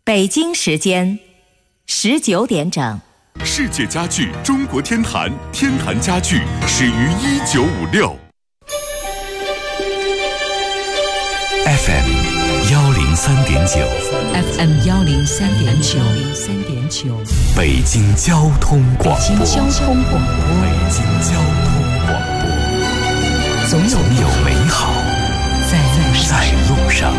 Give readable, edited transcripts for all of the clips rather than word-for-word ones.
北京时间19点整。 世界家具中国天坛，天坛家具始于1956。FM 103.9 FM 103.9 北京交通广播。 北京交通广播。总有美好在路上。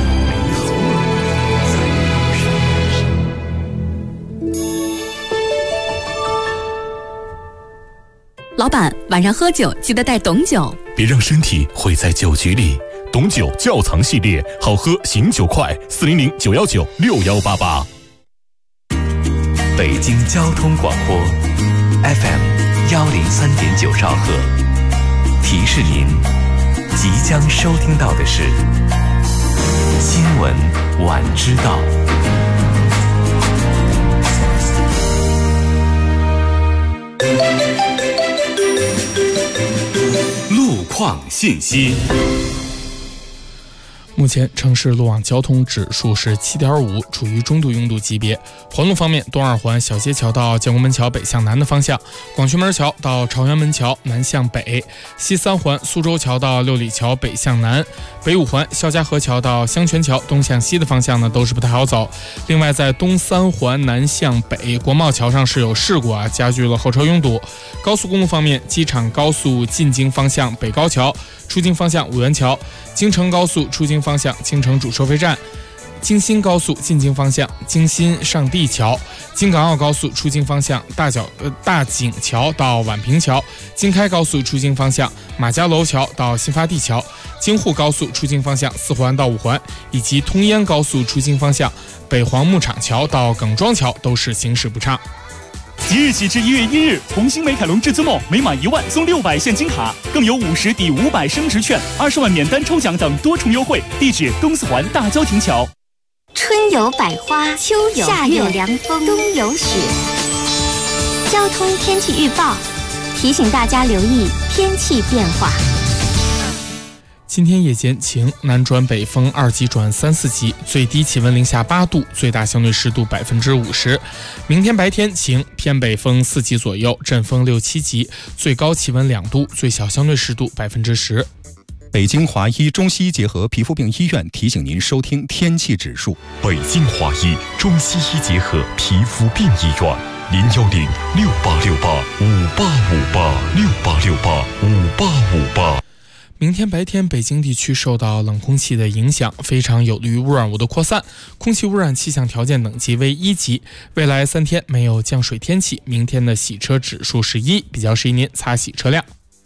老板，晚上喝酒记得带董酒， 别让身体毁在酒局里。董酒窖藏系列，好喝醒酒快，400 919 6188。 北京交通广播 FM 103.9兆赫，提示您即将收听到的是新闻晚知道。 路况信息。 目前城市路网交通指数是7.5，处于中度拥堵级别。环路方面，东二环小街桥到建国门桥北向南的方向，广渠门桥到朝阳门桥南向北，西三环苏州桥到六里桥北向南，北五环肖家河桥到香泉桥东向西的方向呢都是不太好走。另外，在东三环南向北国贸桥上是有事故加剧了后车拥堵。高速公路方面，机场高速进京方向北高桥，出京方向五元桥，京城高速出京方向京城主收费站，京新高速进京方向京新上地桥，京港澳高速出京方向大井桥到宛平桥，京开高速出京方向马家楼桥到新发地桥，京沪高速出京方向4环到5环，以及通燕高速出京方向北黄牧场桥到耿庄桥都是行驶不畅。 即日起至1月1日，红星美凯龙至尊梦每满1万送600现金卡，更有50抵500升值券、20万免单抽奖等多重优惠。地址东四环大郊亭桥。 春有百花，秋有夏有凉风，冬有雪。交通天气预报提醒大家留意天气变化。 今天夜间晴，南转北风2级转3、4级，最低气温零下8度，最大相对湿度50%。明天白天晴，偏北风4级左右，阵风6、7级，最高气温2度，最小相对湿度10%。 北京华医中西医结合皮肤病医院提醒您收听天气指数。 北京华医中西医结合皮肤病医院，010 6868 5858 6868 5858。 明天白天，北京地区受到冷空气的影响，非常有利于污染物的扩散，空气污染气象条件等级为1级。未来3天没有降水天气，明天的洗车指数是1，比较适宜您擦洗车辆。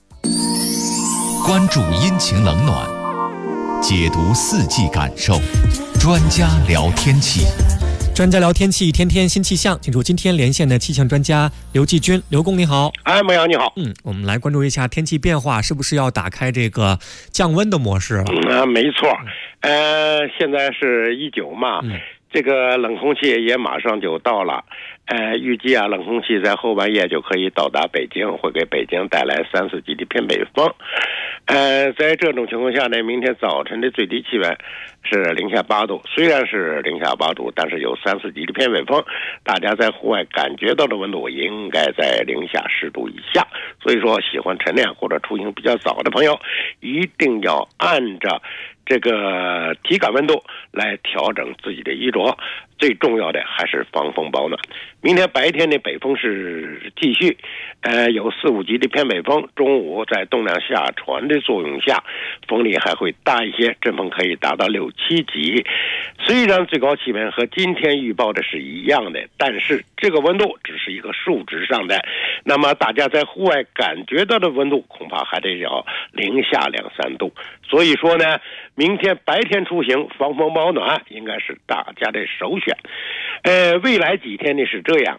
关注阴晴冷暖，解读4季感受，专家聊天气。 专家聊天气，天天新气象。请出今天连线的气象专家刘继军，刘工你好。 莫阳你好。 我们来关注一下天气变化，是不是要打开这个降温的模式了？ 没错。现在是19嘛，这个冷空气也马上就到了。预计冷空气在后半夜就可以到达北京，会给北京带来3、4级的偏北风。在这种情况下呢，明天早晨的最低气温是零下8度，虽然是零下8度，但是有3、4级的偏北风，大家在户外感觉到的温度应该在零下10度以下。所以说，喜欢晨练或者出行比较早的朋友，一定要按照这个体感温度来调整自己的衣着，最重要的还是防风保暖。明天白天的北风是继续，有4、5级的偏北风，中午在动量下传的作用下，风力还会大一些，阵风可以达到6、7级。虽然最高气温和今天预报的是一样的，但是这个温度只是一个数值上的，那么大家在户外感觉到的温度恐怕还得要零下2、3度。所以说呢，明天白天出行防风保暖应该是大家的首选。未来几天呢是这样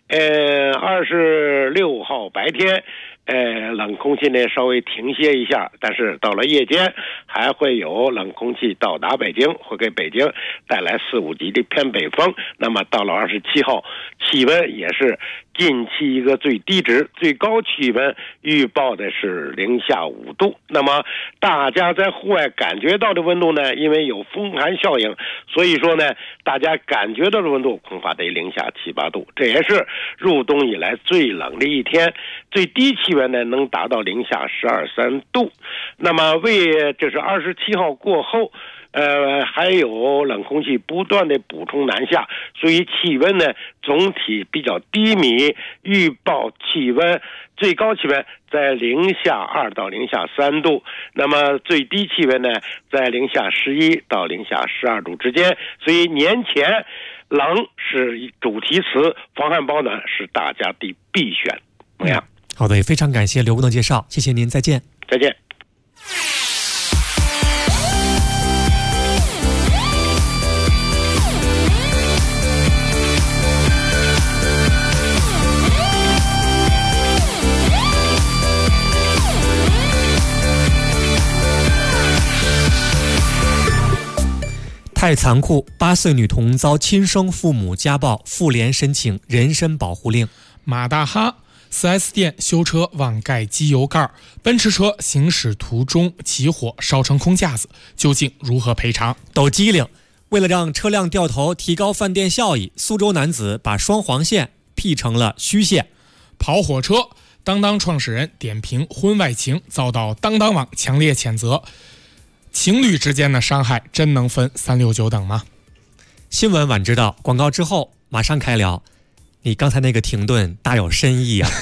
，26号白天冷空气呢稍微停歇一下，但是到了夜间还会有冷空气到达北京，会给北京带来4、5级的偏北风。那么到了27号，气温也是近期一个最低值，最高气温预报的是零下5度。那么大家在户外感觉到的温度呢，因为有风寒效应，所以说呢，大家感觉到的温度恐怕得零下7、8度，这也是入冬以来最冷的一天。最低气温呢能达到零下12、13度。那么这是27号过后。还有冷空气不断的补充南下，所以气温呢总体比较低迷。预报气温最高气温在零下2到零下3度，那么最低气温呢在零下11到零下12度之间。所以年前冷是主题词，防寒保暖是大家的必选。怎么样？ 好的，也非常感谢刘工的介绍，谢谢您，再见。 再见。 太残酷！8岁女童遭亲生父母家暴，妇联申请人身保护令。 马大哈 4S 店修车忘盖机油盖，奔驰车行驶途中起火烧成空架子，究竟如何赔偿？ 抖机灵！为了让车辆掉头提高饭店效益，苏州男子把双黄线辟成了虚线。 跑火车，当当创始人点评婚外情，遭到当当网强烈谴责。情侣之间的伤害真能分3、6、9等吗？ 新闻晚知道，广告之后马上开聊。你刚才那个停顿大有深意啊！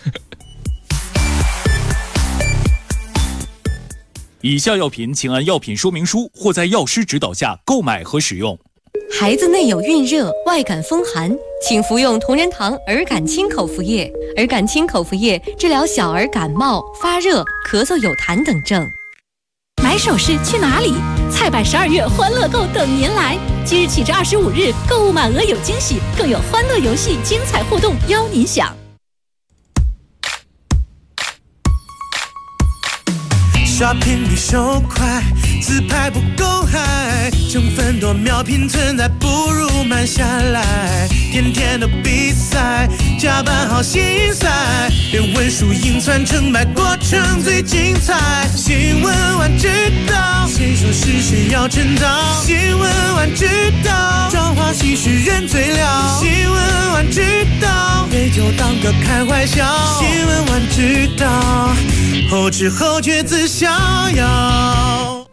以下药品请按药品说明书或在药师指导下购买和使用。 孩子内有孕热、外感风寒，请服用同仁堂儿感清口服液。儿感清口服液治疗小儿感冒、发热、咳嗽有痰等症。 买首饰去哪里？菜百12月欢乐购等您来！即日起至25日，购物满额有惊喜，更有欢乐游戏、精彩互动邀您享。 Shopping 比手快，自拍不够嗨，成分多秒拼存在，不如慢下来。天天的比赛，加班好心塞，别问输赢算成败，过程最精彩。新闻晚知道，谁说是谁要称道？新闻晚知道，朝花夕拾人最了。新闻晚知道，别就当个开怀笑。新闻晚知道，后知后觉自逍遥。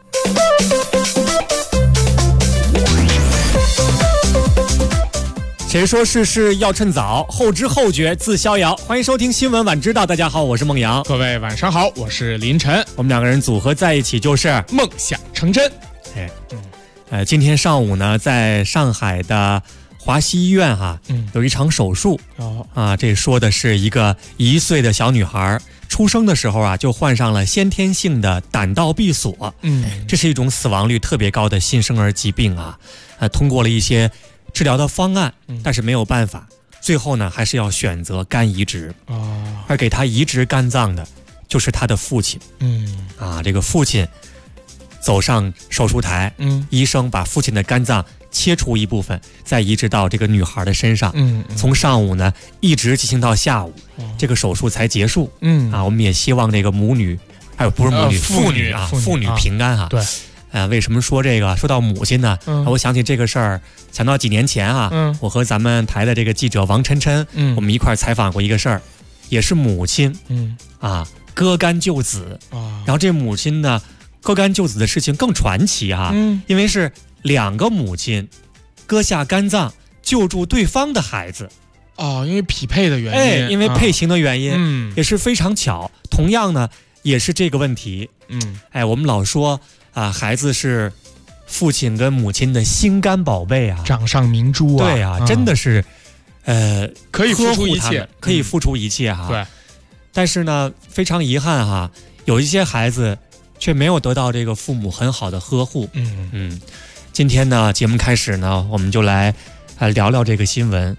谁说事事要趁早，后知后觉自逍遥。欢迎收听新闻晚知道，大家好，我是孟阳。 各位晚上好，我是林晨。 我们2个人组合在一起就是梦想成真。 今天上午呢，在上海的华西医院有一场手术这说的是一个1岁的小女孩出生的时候就患上了先天性的胆道闭锁。这是一种死亡率特别高的新生儿疾病通过了一些治疗的方案，但是没有办法，最后呢还是要选择肝移植。而给他移植肝脏的就是他的父亲。这个父亲走上手术台，医生把父亲的肝脏切除一部分，再移植到这个女孩的身上。从上午呢一直进行到下午，这个手术才结束。我们也希望这个母女，还有不是母女，父女平安对。 为什么说这个？说到母亲呢，我想起这个事儿，想到几年前我和咱们台的这个记者王琛琛，我们一块采访过一个事儿，也是母亲，割肝救子，然后这母亲呢，割肝救子的事情更传奇因为是2个母亲割下肝脏救助对方的孩子。 因为匹配的原因， 因为配型的原因，也是非常巧。同样呢，也是这个问题。我们老说孩子是父亲跟母亲的心肝宝贝掌上明珠对真的是可以付出一切， 可以付出一切对。 但是呢，非常遗憾有一些孩子却没有得到这个父母很好的呵护。今天呢，节目开始呢，我们就来聊聊这个新闻。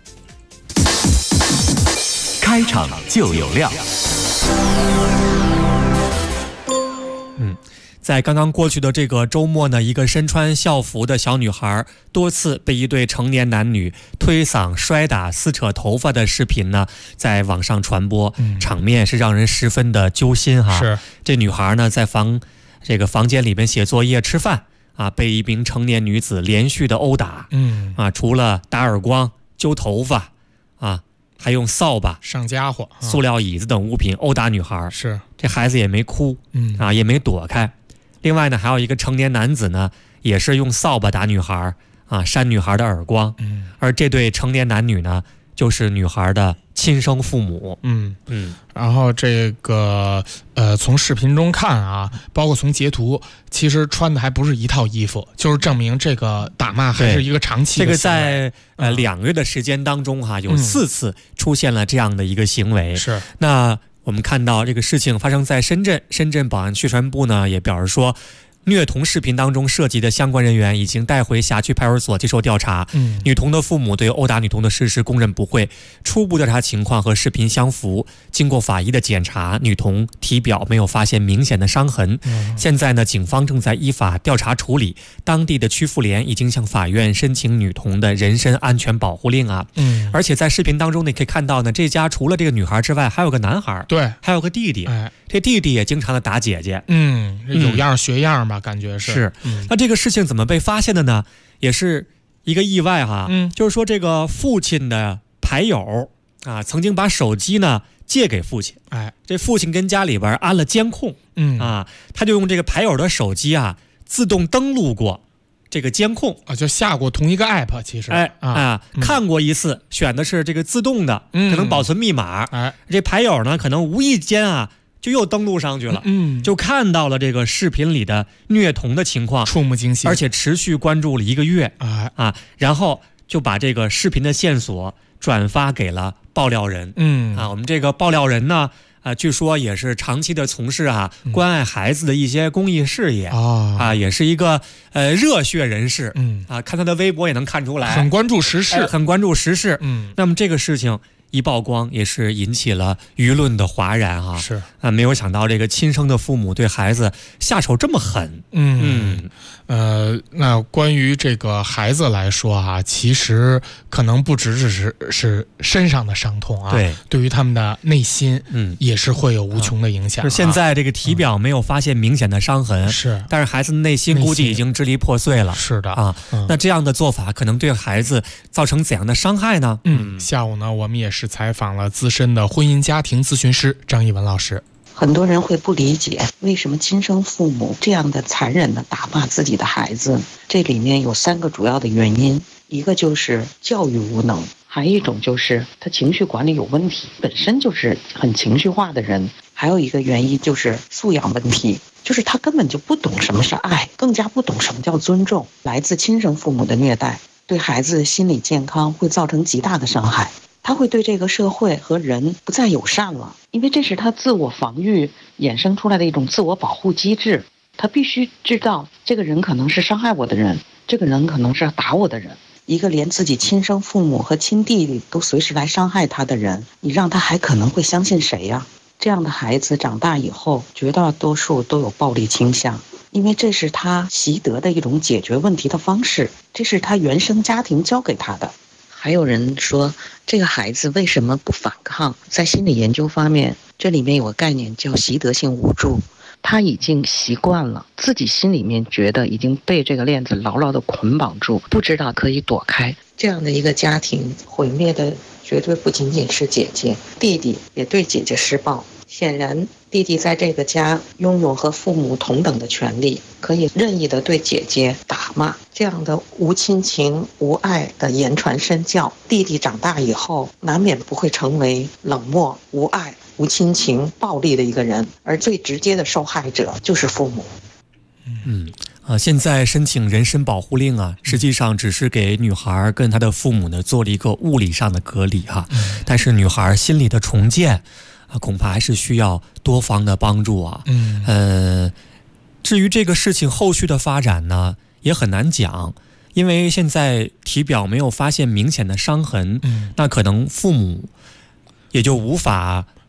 开场就有料。 在刚刚过去的这个周末呢，一个身穿校服的小女孩多次被一对成年男女推搡、摔打、撕扯头发的视频呢，在网上传播，场面是让人十分的揪心哈。 是， 这女孩呢在房间里边写作业、吃饭啊，被一名成年女子连续的殴打，除了打耳光、揪头发啊，还用扫把、 上家伙、 塑料椅子等物品殴打女孩。 是， 这孩子也没哭，也没躲开。另外呢，还有一个成年男子呢，也是用扫把打女孩啊，扇女孩的耳光。而这对成年男女呢，就是女孩的亲生父母。 然后这个从视频中看啊，包括从截图，其实穿的还不是一套衣服，就是证明这个打骂还是一个长期的。 这个在2个月的时间当中哈，有4次出现了这样的一个行为。 是， 那我们看到这个事情发生在深圳保安宣传部呢也表示说，虐童视频当中涉及的相关人员已经带回辖区派出所接受调查。女童的父母对殴打女童的事实供认不讳，初步调查情况和视频相符。经过法医的检查，女童体表没有发现明显的伤痕。现在呢，警方正在依法调查处理。当地的区妇联已经向法院申请女童的人身安全保护令啊。而且在视频当中呢，可以看到呢，这家除了这个女孩之外，还有个男孩， 对， 还有个弟弟。这弟弟也经常的打姐姐。 有样学样吧。感觉是。 那这个事情怎么被发现的呢？也是一个意外哈。就是说这个父亲的牌友啊，曾经把手机呢借给父亲。这父亲跟家里边安了监控。他就用这个牌友的手机啊，自动登录过这个监控啊，就下过同一个 app。其实看过一次，选的是这个自动的，可能保存密码。这牌友呢，可能无意间啊，就又登录上去了，就看到了这个视频里的虐童的情况， 触目惊心， 而且持续关注了1个月然后就把这个视频的线索转发给了爆料人。我们这个爆料人呢，据说也是长期的从事关爱孩子的一些公益事业也是一个热血人士。看他的微博也能看出来， 很关注时事， 很关注时事。那么这个事情一曝光，也是引起了舆论的哗然哈。 是没有想到这个亲生的父母对孩子下手这么狠。 那关于这个孩子来说啊，其实可能不只是身上的伤痛啊，对于他们的内心，也是会有无穷的影响。 现在这个体表没有发现明显的伤痕，但是孩子的内心估计已经支离破碎了。 是的那这样的做法可能对孩子造成怎样的伤害呢？ 下午呢，我们也是采访了资深的婚姻家庭咨询师张一文老师。 很多人会不理解为什么亲生父母这样的残忍的打骂自己的孩子，这里面有3个主要的原因。一个就是教育无能，还有一种就是他情绪管理有问题，本身就是很情绪化的人，还有一个原因就是素养问题，就是他根本就不懂什么是爱，更加不懂什么叫尊重。来自亲生父母的虐待对孩子的心理健康会造成极大的伤害，他会对这个社会和人不再友善了，因为这是他自我防御衍生出来的一种自我保护机制。他必须知道这个人可能是伤害我的人，这个人可能是打我的人。一个连自己亲生父母和亲弟弟都随时来伤害他的人，你让他还可能会相信谁呀？这样的孩子长大以后绝大多数都有暴力倾向，因为这是他习得的一种解决问题的方式，这是他原生家庭教给他的。还有人说这个孩子为什么不反抗，在心理研究方面，这里面有个概念叫习得性无助，他已经习惯了，自己心里面觉得已经被这个链子牢牢地捆绑住，不知道可以躲开。这样的一个家庭毁灭的绝对不仅仅是姐姐，弟弟也对姐姐施暴。显然弟弟在这个家拥有和父母同等的权利，可以任意的对姐姐打骂，这样的无亲情无爱的言传身教，弟弟长大以后难免不会成为冷漠无爱无亲情暴力的一个人，而最直接的受害者就是父母。 现在申请人身保护令啊，实际上只是给女孩跟她的父母呢做了一个物理上的隔离哈，但是女孩心理的重建恐怕还是需要多方的帮助啊。至于这个事情后续的发展呢，也很难讲，因为现在体表没有发现明显的伤痕，那可能父母也就无法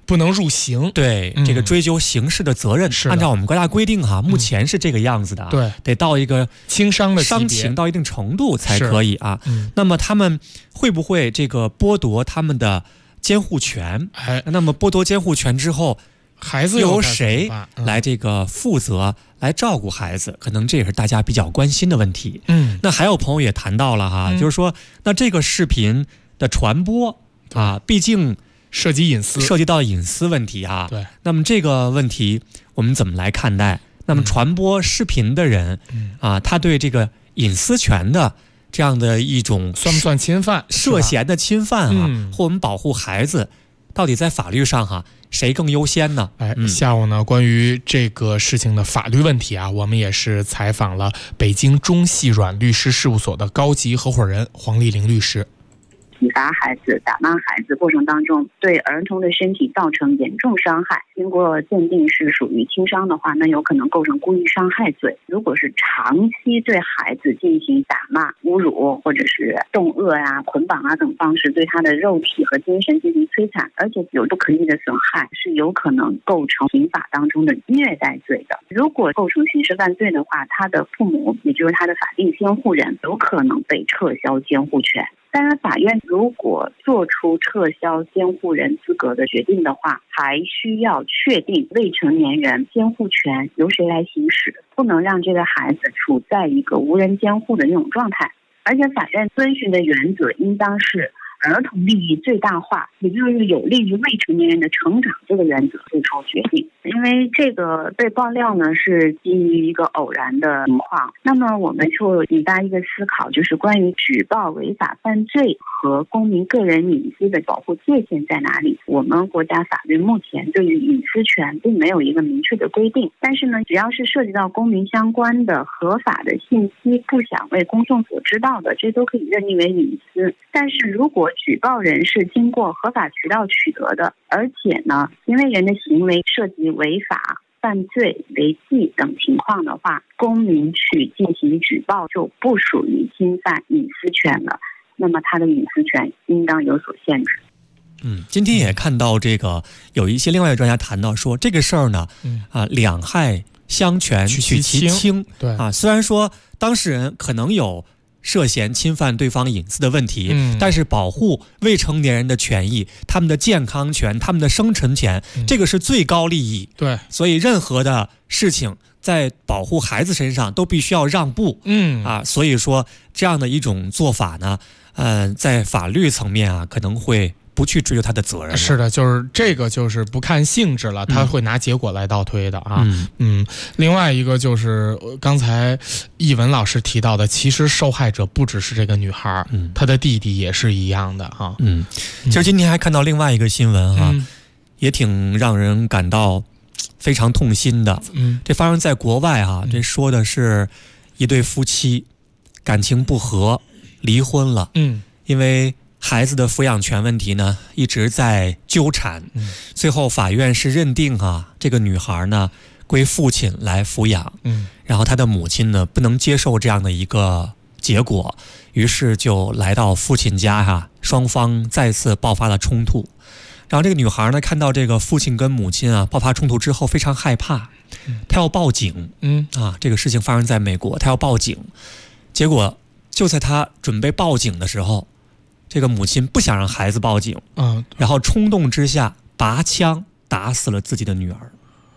不能入刑。 对，这个追究刑事的责任，按照我们国家规定哈，目前是这个样子的。 对， 得到一个轻伤的伤情到一定程度才可以啊。那么他们会不会这个剥夺他们的监护权？那么剥夺监护权之后， 孩子由谁来这个负责来照顾孩子？可能这也是大家比较关心的问题。那还有朋友也谈到了哈，就是说，那这个视频的传播啊，毕竟涉及隐私， 涉及到隐私问题啊。 对， 那么这个问题我们怎么来看待？那么传播视频的人啊，他对这个隐私权的这样的一种算不算侵犯？ 涉嫌的侵犯啊，或我们保护孩子，到底在法律上哈，谁更优先呢？ 下午呢，关于这个事情的法律问题啊，我们也是采访了北京中细软律师事务所的高级合伙人黄丽玲律师。 体罚孩子、打骂孩子过程当中，对儿童的身体造成严重伤害，经过鉴定是属于轻伤的话，那有可能构成故意伤害罪。如果是长期对孩子进行打骂、侮辱，或者是冻饿啊、捆绑啊等方式对他的肉体和精神进行摧残，而且有不可逆的损害，是有可能构成刑法当中的虐待罪的。如果构成刑事犯罪的话，他的父母，也就是他的法定监护人，有可能被撤销监护权。当然，法院如果做出撤销监护人资格的决定的话，还需要确定未成年人监护权由谁来行使，不能让这个孩子处在一个无人监护的那种状态。而且法院遵循的原则应当是儿童利益最大化，也就是有利于未成年人的成长这个原则做出决定。因为这个被爆料呢是基于一个偶然的情况，那么我们就引发一个思考，就是关于举报违法犯罪和公民个人隐私的保护界限在哪里？我们国家法律目前对于隐私权并没有一个明确的规定，但是呢，只要是涉及到公民相关的合法的信息，不想为公众所知道的，这都可以认定为隐私。但是如果举报人是经过合法渠道取得的，而且呢，行为人的行为涉及违法、犯罪、违纪等情况的话，公民去进行举报就不属于侵犯隐私权了，那么他的隐私权应当有所限制。 今天也看到这个有一些另外的专家谈到说，这个事儿呢，两害相权取其轻。 对啊，虽然说当事人可能有涉嫌侵犯对方隐私的问题，但是保护未成年人的权益，他们的健康权、他们的生存权，这个是最高利益。 对， 所以任何的事情在保护孩子身上都必须要让步。所以说这样的一种做法呢，在法律层面啊，可能会不去追究他的责任。 是的，就是这个就是不看性质了，他会拿结果来倒推的啊。另外一个就是刚才译文老师提到的，其实受害者不只是这个女孩，她的弟弟也是一样的啊。 其实今天还看到另外一个新闻哈，也挺让人感到非常痛心的。这发生在国外啊，这说的是一对夫妻感情不和，离婚了。因为孩子的抚养权问题呢一直在纠缠，最后法院是认定这个女孩呢归父亲来抚养，然后她的母亲呢不能接受这样的一个结果，于是就来到父亲家双方再次爆发了冲突。然后这个女孩呢看到这个父亲跟母亲爆发冲突之后非常害怕，她要报警。这个事情发生在美国，她要报警，结果就在她准备报警的时候，这个母亲不想让孩子报警，然后冲动之下拔枪打死了自己的女儿。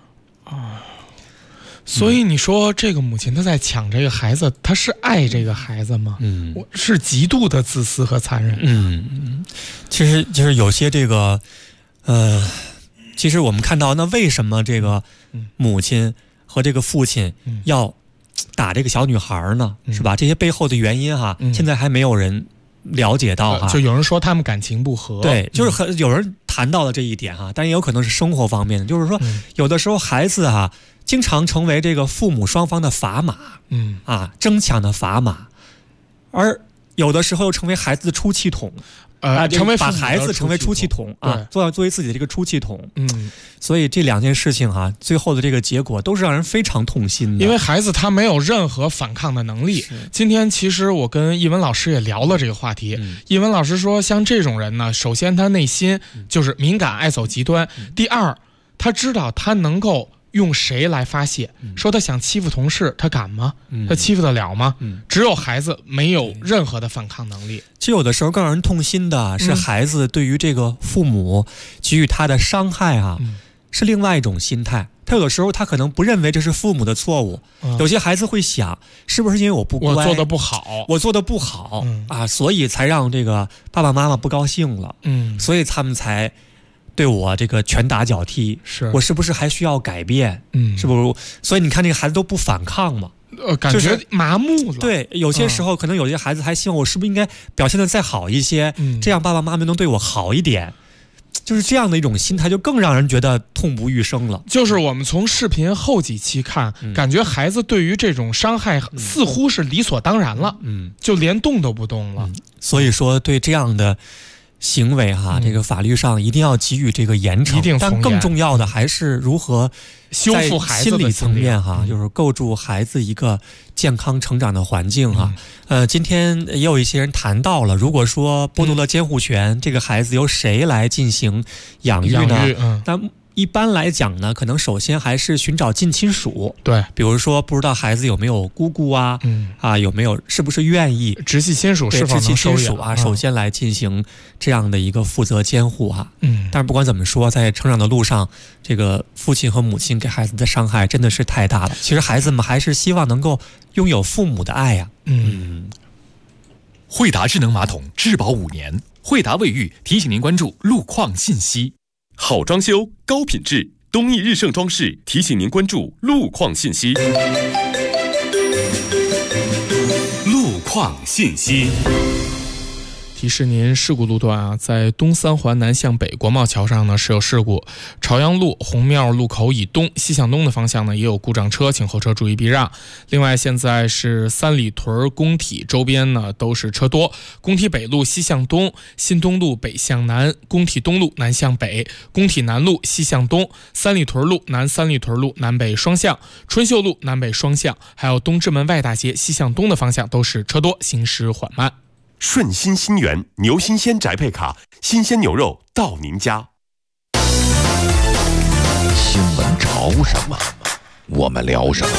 所以你说这个母亲她在抢这个孩子，她是爱这个孩子吗？是极度的自私和残忍。 其实就是有些这个其实我们看到，那为什么这个母亲和这个父亲要打这个小女孩呢？是吧？这些背后的原因现在还没有人了解到。 就有人说他们感情不和。 对，就是有人谈到了这一点但也有可能是生活方面的，就是说有的时候孩子经常成为这个父母双方的砝码，争抢的砝码，而有的时候又成为孩子的出气筒。 把孩子成为出气筒啊，作为自己的这个出气筒。所以这两件事情哈，最后的这个结果都是让人非常痛心的。 因为孩子他没有任何反抗的能力。今天其实我跟艺文老师也聊了这个话题。艺文老师说，像这种人呢，首先他内心就是敏感，爱走极端。第二，他知道他能够用谁来发泄。说他想欺负同事，他敢吗？他欺负得了吗？只有孩子没有任何的反抗能力。 其实有的时候更让人痛心的是孩子对于这个父母给予他的伤害啊，是另外一种心态。他有的时候他可能不认为这是父母的错误。有些孩子会想，是不是因为我不乖， 我做得不好啊，所以才让这个爸爸妈妈不高兴了。所以他们才对我这个拳打脚踢。我是不是还需要改变？是不是？所以你看这个孩子都不反抗嘛。 感觉麻木了。 对，有些时候可能有些孩子还希望我是不是应该表现得再好一些，这样爸爸妈妈能对我好一点。就是这样的一种心态，就更让人觉得痛不欲生了。 就是我们从视频后几期看，感觉孩子对于这种伤害似乎是理所当然了，就连动都不动了。 所以说，对这样的行为哈，这个法律上一定要给予这个严惩，但更重要的还是如何修复孩子的心理层面哈，就是构筑孩子一个健康成长的环境哈。今天也有一些人谈到了，如果说剥夺了监护权，这个孩子由谁来进行养育呢？但一般来讲呢，可能首先还是寻找近亲属。 对， 比如说不知道孩子有没有姑姑啊，有没有是不是愿意直系亲属是否能收养啊？首先来进行这样的一个负责监护哈。但是不管怎么说，在成长的路上，这个父亲和母亲给孩子的伤害真的是太大了。其实孩子们还是希望能够拥有父母的爱呀。 惠达智能马桶质保5年，惠达卫浴提醒您关注路况信息。 好装修，高品质，东义日盛装饰提醒您关注路况信息。路况信息。 提示您事故路段啊，在东三环南向北国贸桥上呢是有事故，朝阳路红庙路口以东西向东的方向呢也有故障车，请后车注意避让。另外现在是三里屯工体周边呢都是车多，工体北路西向东，新东路北向南，工体东路南向北，工体南路西向东，三里屯路南三里屯路南北双向，春秀路南北双向，还有东直门外大街西向东的方向都是车多，行驶缓慢。 顺心新源牛新鲜宅配卡，新鲜牛肉到您家。 新闻潮什么，我们聊什么。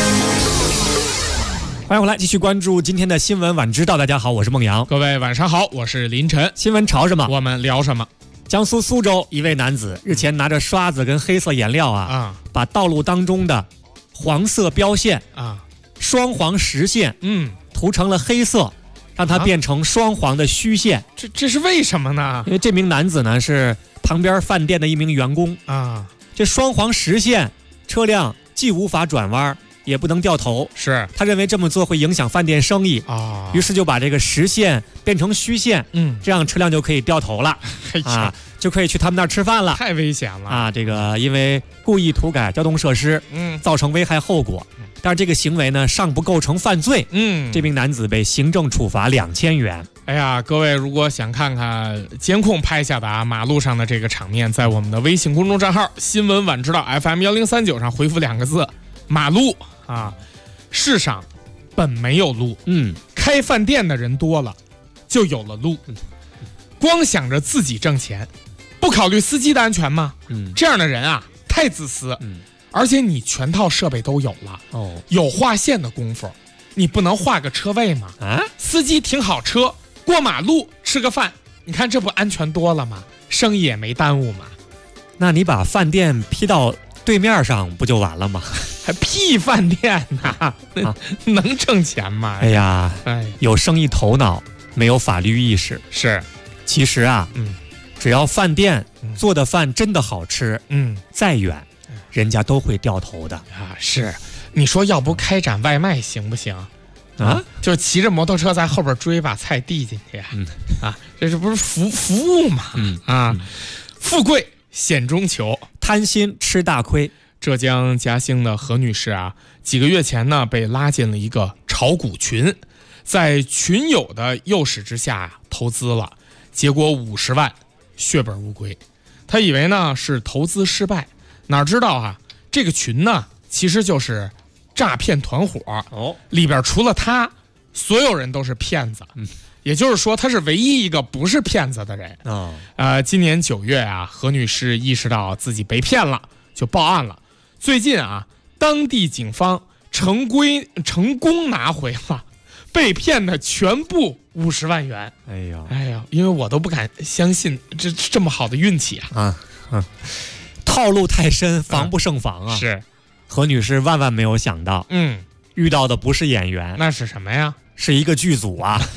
欢迎回来，继续关注今天的新闻晚知道。大家好，我是孟阳。 各位晚上好，我是林晨。 新闻潮什么， 我们聊什么。 江苏苏州一位男子日前拿着刷子跟黑色颜料把道路当中的黄色标线双黄实线涂成了黑色，让它变成双黄的虚线。 这是为什么呢？ 因为这名男子呢是旁边饭店的一名员工这双黄实线，车辆既无法转弯也不能掉头， 是他认为这么做会影响饭店生意于是就把这个实线变成虚线，这样车辆就可以掉头了就可以去他们那儿吃饭了。 太危险了这个因为故意涂改交通设施造成危害后果，但是这个行为呢尚不构成犯罪这名男子被行政处罚2000元。 哎呀，各位如果想看看监控拍下的马路上的这个场面，在我们的微信公众账号新闻晚知道 FM1039 上回复2个字马路世上本没有路开饭店的人多了就有了路光想着自己挣钱不考虑司机的安全吗这样的人太自私而且你全套设备都有了有划线的功夫你不能画个车位吗司机停好车过马路吃个饭，你看这不安全多了吗？生意也没耽误嘛。 那你把饭店批到对面上不就完了吗？ 还批饭店呢能挣钱吗？ 哎呀有生意头脑没有法律意识是。 其实只要饭店做的饭真的好吃再远人家都会掉头的是。你说要不开展外卖行不行就是骑着摩托车在后边追，把菜递进去这是不是服务嘛富贵险中求， 贪心吃大亏。 浙江嘉兴的何女士几个月前呢被拉进了一个炒股群，在群友的诱使之下投资了， 结果50万血本无归。他以为呢是投资失败，哪知道啊，这个群呢其实就是诈骗团伙哦，里边除了他，所有人都是骗子。也就是说，他是唯一一个不是骗子的人今年9月啊，何女士意识到自己被骗了，就报案了。最近啊，当地警方成功拿回了被骗的全部50万元。哎呀，因为我都不敢相信这么好的运气套路太深，防不胜防啊！ 是， 何女士万万没有想到，遇到的不是演员， 那是什么呀？ 是一个剧组啊！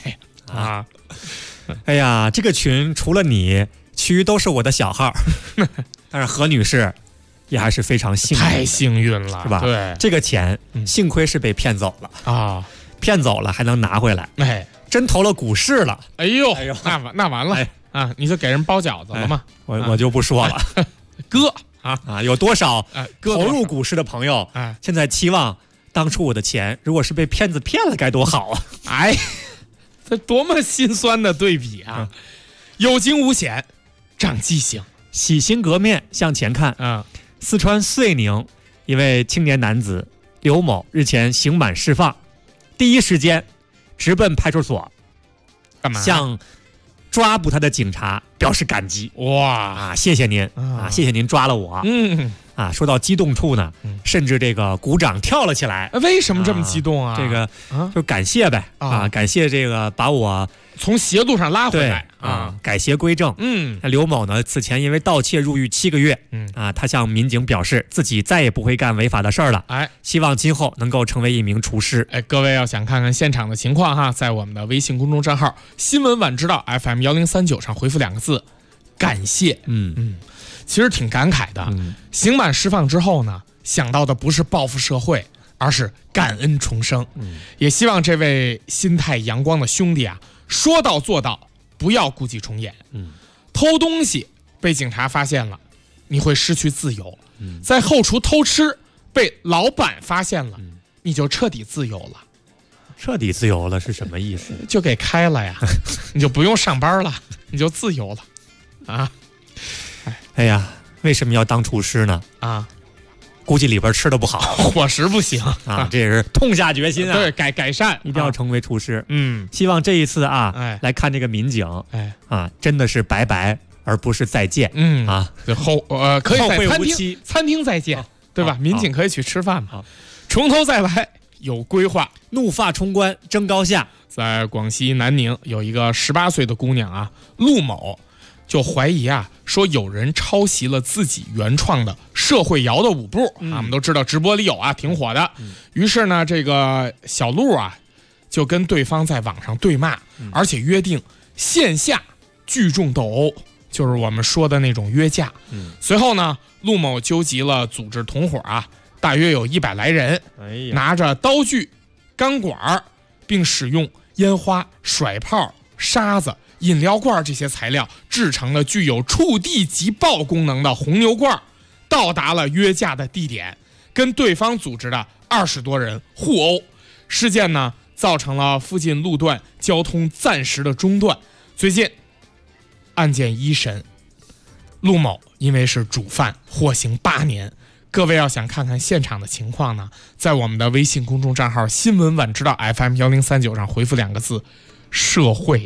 哎呀，这个群除了你，其余都是我的小号。但是何女士也还是非常幸运， 太幸运了， 是吧？ 对， 这个钱幸亏是被骗走了啊，骗走了还能拿回来。哎，真投了股市了。 哎呦，那完了啊！你就给人包饺子了吗？ 我就不说了。 哥有多少投入股市的朋友现在期望当初我的钱如果是被骗子骗了该多好啊！ 哎，这多么心酸的对比啊！有惊无险，长记性， 洗心革面向前看。四川遂宁一位青年男子刘某日前刑满释放，第一时间直奔派出所， 干嘛？ 向抓捕他的警察表示感激。哇谢谢您谢谢您抓了我。说到激动处呢，甚至这个鼓掌跳了起来。 为什么这么激动啊？ 这个就感谢呗感谢这个把我从邪路上拉回来改邪归正。那刘某呢，此前因为盗窃入狱7个月。他向民警表示自己再也不会干违法的事儿了。希望今后能够成为一名厨师。 各位要想看看现场的情况哈，在我们的微信公众账号新闻晚知道 FM1039上回复2个字感谢。其实挺感慨的。刑满释放之后呢，想到的不是报复社会，而是感恩重生。也希望这位心态阳光的兄弟啊，说到做到，不要故伎重演。偷东西被警察发现了，你会失去自由。在后厨偷吃被老板发现了，你就彻底自由了。 彻底自由了是什么意思？ 就给开了呀，你就不用上班了，你就自由了哎呀，为什么要当厨师呢？估计里边吃的不好， 伙食不行这也是痛下决心对，改善， 一定要成为厨师。希望这一次来看这个民警，真的是拜拜，而不是再见。 可以在餐厅再见，对吧？民警可以去吃饭嘛，从头再来，有规划。 怒发冲冠，争高下。 在广西南宁有一个18岁的姑娘陆某。就怀疑说有人抄袭了自己原创的社会摇的舞步。我们都知道直播里有挺火的。于是呢，这个小陆就跟对方在网上对骂，而且约定线下聚众斗殴，就是我们说的那种约架。随后呢，陆某纠集了组织同伙大约有100来人，拿着刀具、钢管，并使用烟花、甩炮、沙子、饮料罐这些材料制成了具有触地即爆功能的红牛罐，到达了约架的地点，跟对方组织的20多人互殴。事件呢，造成了附近路段交通暂时的中断。最近案件一审，陆某因为是主犯获刑8年。各位要想看看现场的情况呢，在我们的微信公众账号新闻晚知道 FM1039上回复2个字社会。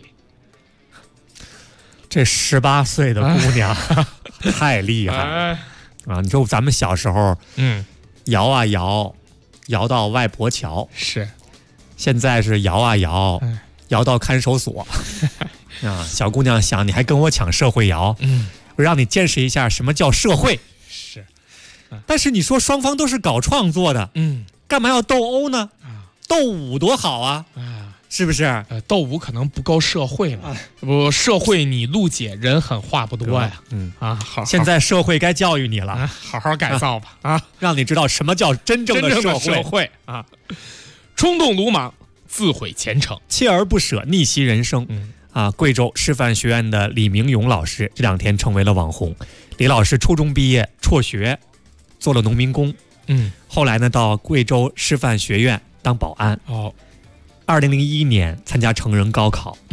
这18岁的姑娘太厉害了你说咱们小时候摇啊摇，摇到外婆桥， 是现在是摇啊摇，摇到看守所小姑娘想，你还跟我抢社会摇，我让你见识一下什么叫社会。 是但是你说双方都是搞创作的，干嘛要斗殴呢？斗舞多好啊是不是？ 斗舞可能不够社会嘛。不，社会你陆姐人狠话不多呀。好， 现在社会该教育你了， 好好改造吧让你知道什么叫真正的社会冲动鲁莽，自毁前程， 锲而不舍，逆袭人生。贵州师范学院的李明勇老师这2天成为了网红。李老师初中毕业辍学，做了农民工。后来呢，到贵州师范学院当保安。2001年参加成人高考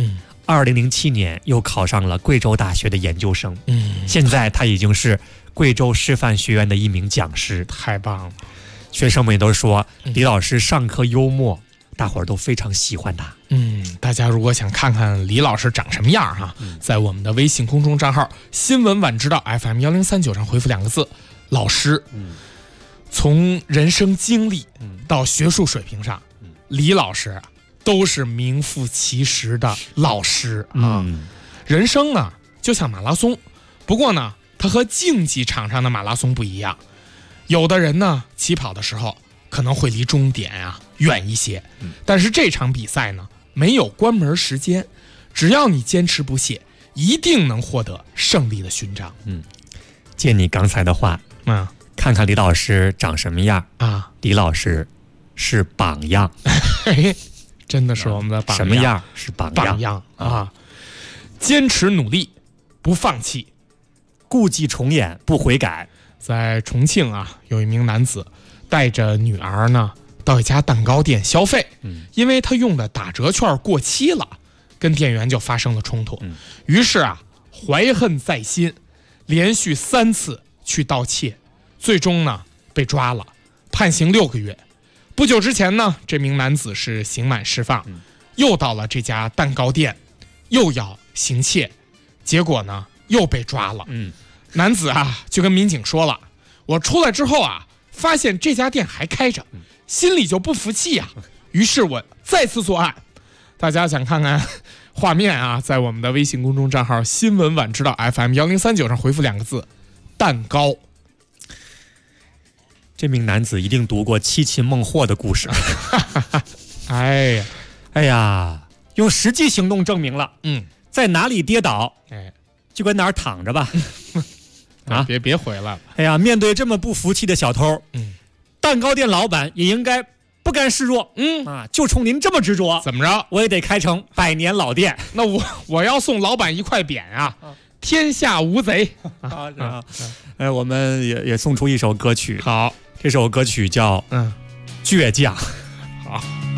2007年又考上了贵州大学的研究生。现在他已经是贵州师范学院的一名讲师， 太棒了。 学生们也都说李老师上课幽默，大伙儿都非常喜欢他。 大家如果想看看李老师长什么样哈，在我们的微信公众账号新闻晚知道 FM1039上回复2个字老师。从人生经历到学术水平上，李老师都是名副其实的老师啊。人生呢就像马拉松，不过呢它和竞技场上的马拉松不一样。有的人呢起跑的时候可能会离终点啊远一些，但是这场比赛呢没有关门时间，只要你坚持不懈，一定能获得胜利的勋章。 借你刚才的话，看看李老师长什么样啊？李老师是榜样， 真的是我们的榜样。 什么样是榜样啊？坚持努力，不放弃， 故伎重演，不悔改。 在重庆啊，有一名男子带着女儿呢到一家蛋糕店消费，因为他用的打折券过期了，跟店员就发生了冲突。于是啊，怀恨在心，连续3次去盗窃，最终呢被抓了，判刑6个月。不久之前呢，这名男子是刑满释放，又到了这家蛋糕店，又要行窃，结果呢又被抓了。男子啊就跟民警说了，我出来之后啊发现这家店还开着，心里就不服气啊，于是我再次作案。大家想看看画面啊，在我们的微信公众账号新闻晚知道 FM1039上回复2个字蛋糕。 这名男子一定读过七擒孟获的故事。 哎呀，用实际行动证明了，在哪里跌倒，就跟哪儿躺着吧。 别回来了。 哎呀，面对这么不服气的小偷，蛋糕店老板也应该不甘示弱。就冲您这么执着， 怎么着？ 我也得开成100年老店。 那我要送老板一块匾啊，天下无贼。 我们也送出一首歌曲。 好， 这首歌曲叫倔强。 好。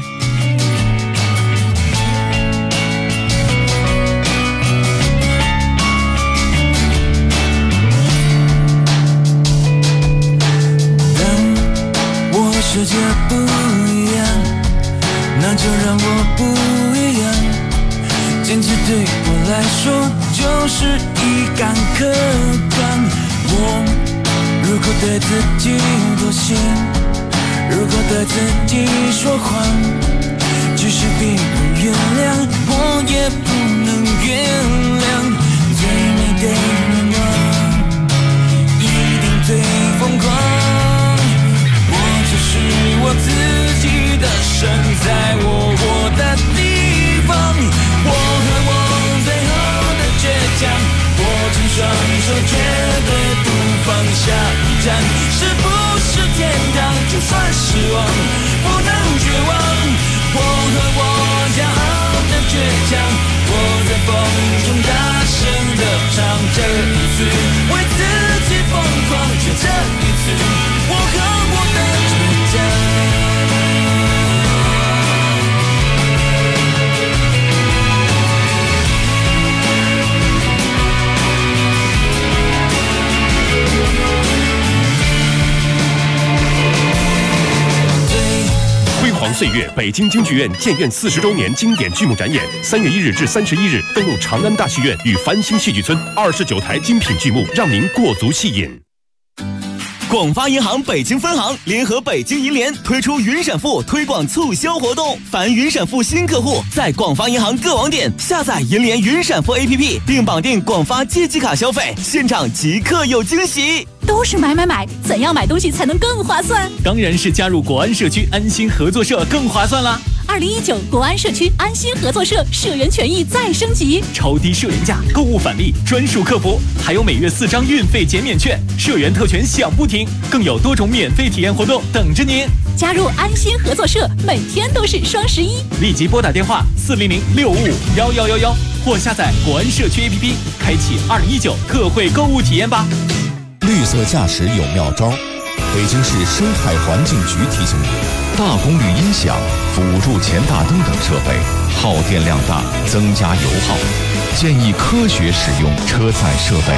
世界不一样，那就让我不一样。坚持对我来说就是一杆客观。我如果对自己妥协，如果对自己说谎，即使别人原谅，我也不能原谅。最美的愿望一定最疯狂。是我自己的神，在我活的地方，我和我最后的倔强，握紧双手绝对不放下一站，是不是天堂？就算失望，不能绝望，我和我骄傲的倔强，我在风中大声地唱，这一次为自己疯狂，就这一次我和我的辉煌岁月北京京剧院建院40周年经典剧目展演，3月1日至31日登陆长安大戏院与繁星戏剧村，29台精品剧目让您过足戏瘾。 广发银行北京分行联合北京银联推出云闪付推广促销活动，凡云闪付新客户在广发银行各网点下载银联云闪付 APP， 并绑定广发借记卡消费，现场即刻有惊喜。 都是买，怎样买东西才能更划算？ 当然是加入国安社区安心合作社更划算啦 ！2019国安社区安心合作社社员权益再升级， 超低社员价、购物返利、专属客服，还有每月4张运费减免券，社员特权享不停，更有多种免费体验活动等着您。 加入安心合作社，每天都是双11。 立即拨打电话400-655-1111，或下载国安社区 APP， 开启2019特惠购物体验吧。 绿色驾驶有妙招，北京市生态环境局提醒您。 大功率音响、辅助前大灯等设备，耗电量大，增加油耗，建议科学使用车载设备。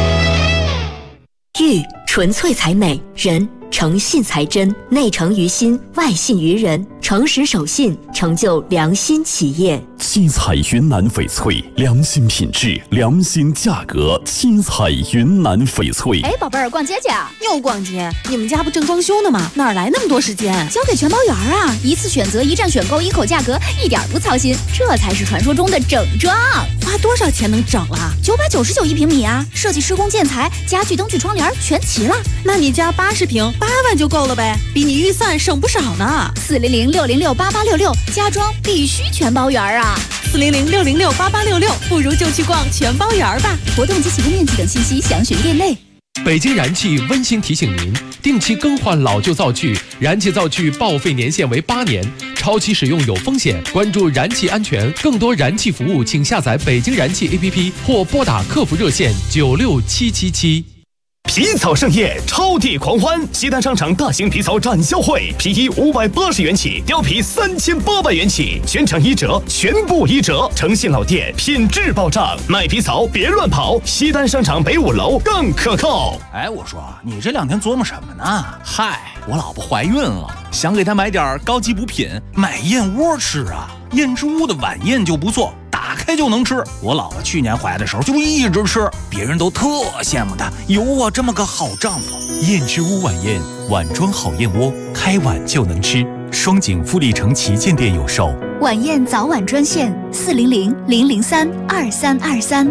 玉纯粹才美，人诚信才真，内诚于心，外信于人，诚实守信，成就良心企业。 七彩云南翡翠，良心品质，良心价格。七彩云南翡翠。 哎，宝贝儿，逛街去啊？又逛街？你们家不正装修呢吗？哪来那么多时间？交给全包园啊！一次选择，一站选购，一口价格，一点不操心，这才是传说中的整装。花多少钱能整啊？999一平米啊！设计、施工、建材、家具、灯具、窗帘全齐了。 那你家80平，8万就够了呗，比你预算省不少呢。 400-606-8866，家装必须全包园啊 ！400-606-8866，不如就去逛全包园吧。 活动及起步面积等信息详询店内。 北京燃气温馨提醒您：定期更换老旧灶具，燃气灶具报废年限为8年，超期使用有风险。关注燃气安全，更多燃气服务，请下载北京燃气 APP 或拨打客服热线96777。 皮草盛宴，超地狂欢！西单商场大型皮草展销会，皮衣580元起，貂皮3800元起，全场1折，全部1折，诚信老店，品质保障。买皮草别乱跑，西单商场北5楼更可靠。 哎，我说你这2天琢磨什么呢？嗨，我老婆怀孕了，想给她买点高级补品，买燕窝吃啊。燕之屋的晚宴就不错，打开就能吃。我老婆去年怀的时候就一直吃，别人都特羡慕她有我这么个好丈夫。 燕之屋晚宴，碗装好燕窝，开碗就能吃。双井富力城旗舰店有售。 晚宴早晚专线400-003-2323。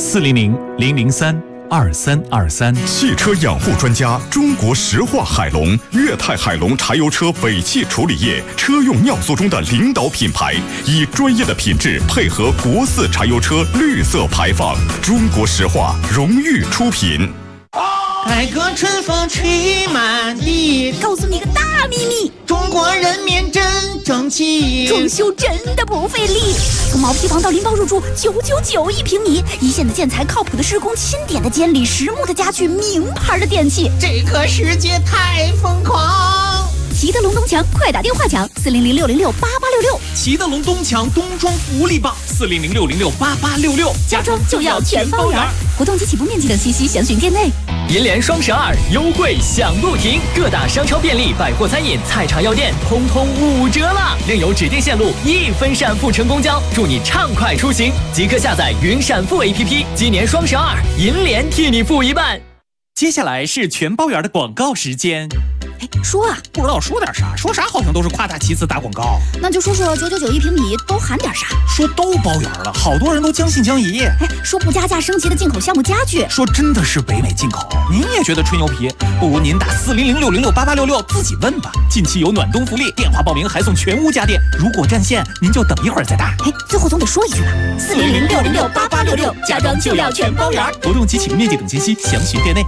400-003-2323。 汽车养护专家，中国石化海龙、粤泰海龙柴油车尾气处理液车用尿素中的领导品牌，以专业的品质配合国4柴油车绿色排放。中国石化荣誉出品。 改革春风吹满地， 告诉你个大秘密， 中国人民真争气， 装修真的不费力。从毛坯房到拎包入住，999一平米，一线的建材，靠谱的施工，钦点的监理，实木的家具，名牌的电器， 这个世界太疯狂。 齐德龙东墙，快打电话抢400-606-8866。 齐德龙东墙冬装福利棒，400-606-8866， 家装就要全包圆。活动及起步面积等信息详询店内。 银联双12优惠享不停，各大商超便利、百货餐饮、菜场药店通通5折了，另有指定线路1分闪付乘公交，祝你畅快出行！即刻下载云闪付 APP， 今年双12，银联替你付一半。 接下来是全包圆的广告时间。 说啊， 不知道说点啥，说啥好像都是夸大其词打广告。 那就说说999一平米都含点啥？ 说都包圆了，好多人都将信将疑。 说不加价升级的进口项目家具， 说真的是北美进口，您也觉得吹牛皮？不如您打400-606-8866自己问吧。近期有暖冬福利，电话报名还送全屋家电。如果占线，您就等一会儿再打。 最后总得说一句吧，400-606-8866，家装就要全包圆。 活动及起步面积等信息详询店内。